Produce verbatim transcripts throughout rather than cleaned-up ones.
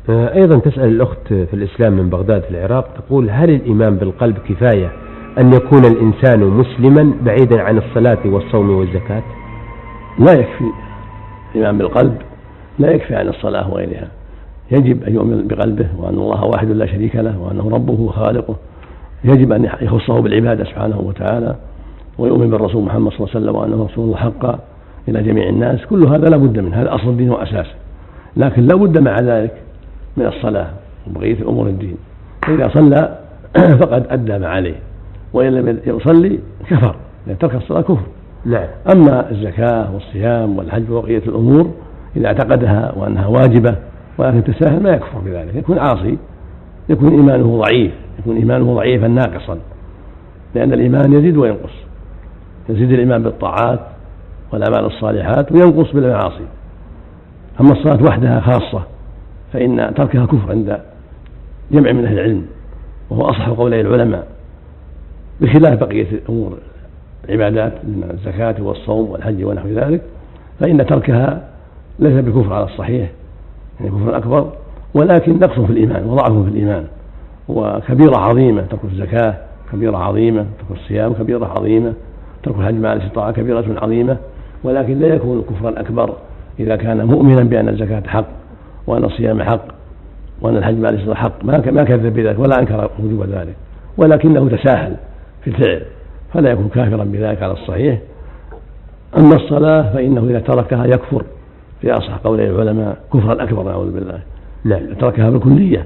أيضا تسأل الأخت في الإسلام من بغداد في العراق، تقول: هل الإيمان بالقلب كفاية أن يكون الإنسان مسلما بعيدا عن الصلاة والصوم والزكاة؟ لا يكفي الإيمان بالقلب، لا يكفي عن الصلاة وغيرها. يجب أن يؤمن بقلبه وأن الله واحد لا شريك له وأنه ربه وخالقه، يجب أن يخصه بالعبادة سبحانه وتعالى، ويؤمن بالرسول محمد صلى الله عليه وسلم وأنه رسول الله حقا إلى جميع الناس. كل هذا لا بد منه، هذا أصل الدين وأساسه. لكن لا بد مع ذلك من الصلاة وبقية أمور الدين. فإذا صلى فقد أدى ما عليه، وإن لم يصلي كفر، لأن ترك الصلاة كفر. نعم. أما الزكاة والصيام والحج وبقية الأمور إذا اعتقدها وأنها واجبة ولكن تساهل ما يكفر بذلك، يكون عاصي، يكون إيمانه ضعيف، يكون إيمانه ضعيفا ناقصا، لأن الإيمان يزيد وينقص، يزيد الإيمان بالطاعات والأعمال الصالحات وينقص بالمعاصي. أما الصلاة وحدها خاصة فإن تركها كفر عند جمع من أهل العلم، وهو أصح قولي العلماء، بخلاف بقية أمور العبادات من الزكاة والصوم والحج ونحو ذلك، فإن تركها ليس بكفر على الصحيح، يعني كفر أكبر، ولكن نقص في الإيمان وضعف في الإيمان، وكبيرة عظيمة. ترك الزكاة كبيرة عظيمة، ترك الصيام كبيرة عظيمة، ترك الحج مع الاستطاعة كبيرة عظيمة، ولكن لا يكون كفرا أكبر إذا كان مؤمنا بأن الزكاة حق وأن الصيام حق وأن الحج مع الاستطاعة حق، ما كذب بذلك ولا أنكر وجوب ذلك، ولكنه تساهل في الفعل، فلا يكون كافرا بذلك على الصحيح. أما الصلاة فإنه إذا تركها يكفر في أصح قولي العلماء كفرا أكبر، نعوذ بالله، لا تركها بالكلية.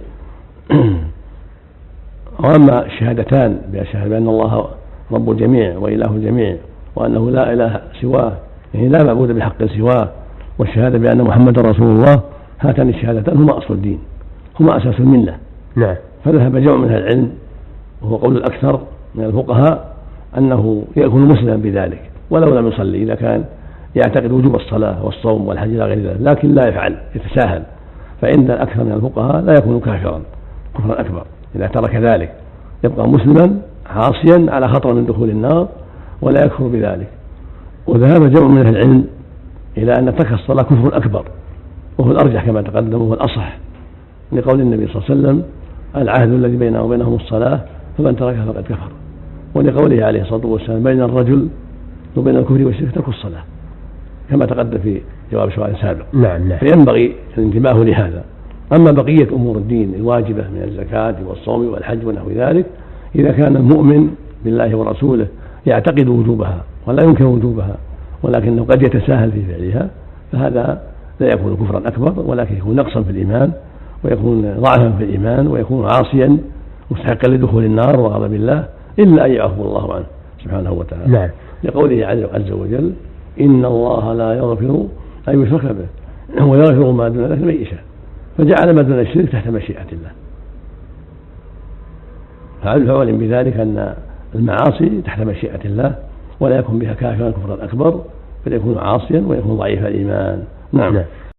وأما الشهادتان بأشهد بأن الله رب الجميع وإله الجميع وأنه لا إله سواه، يعني لا معبود بحق سواه، والشهادة بأن محمدا رسول الله، هاتان الشهادتان هما أصل الدين، هما أساس الملة. نعم. فذهب جمع من العلم وهو قول الأكثر من الفقهاء أنه يكون مسلما بذلك ولو لم يصلي، إذا كان يعتقد وجوب الصلاة والصوم والحج إلى غير ذلك، لكن لا يفعل، يتساهل، فإن الأكثر من الفقهاء لا يكون كافرا كفرا أكبر إذا ترك ذلك، يبقى مسلما عاصيا على خطر من دخول النار ولا يكفر بذلك. وذهب جمع من أهل العلم إلى أن ترك الصلاة كفر أكبر، وهو الأرجح كما تقدم وهو الأصح، لقول النبي صلى الله عليه وسلم: العهد الذي بيننا وبينهم الصلاة فمن تركها فقد كفر، ولقوله عليه الصلاة والسلام: بين الرجل وبين الكفر والشرك ترك الصلاة، كما تقدم في جواب سؤال سابق. نعم نعم. فينبغي الانتباه لهذا. أما بقية أمور الدين الواجبة من الزكاة والصوم والحج ونحو ذلك، إذا كان المؤمن بالله ورسوله يعتقد وجوبها ولا ينكر وجوبها، ولكنه قد يتساهل في فعلها، فهذا لا يكون كفرا أكبر، ولكن يكون نقصا في الإيمان، ويكون ضعفا في الإيمان، ويكون عاصيا مستحقا لدخول النار وغضب الله، إلا أن يعفو الله عنه سبحانه وتعالى. نعم. لقوله عز وجل: إن الله لا يغفر أن يشرك به ويغفر ما دون ذلك لمن يشاء، فجعل ما دون الشرك تحت مشيئة الله. فعلم بذلك أن المعاصي تحت مشيئة الله، ولا يكون بها كافرا كفرا أكبر، بل يكون عاصيا ويكون ضعيف الإيمان. نعم, نعم.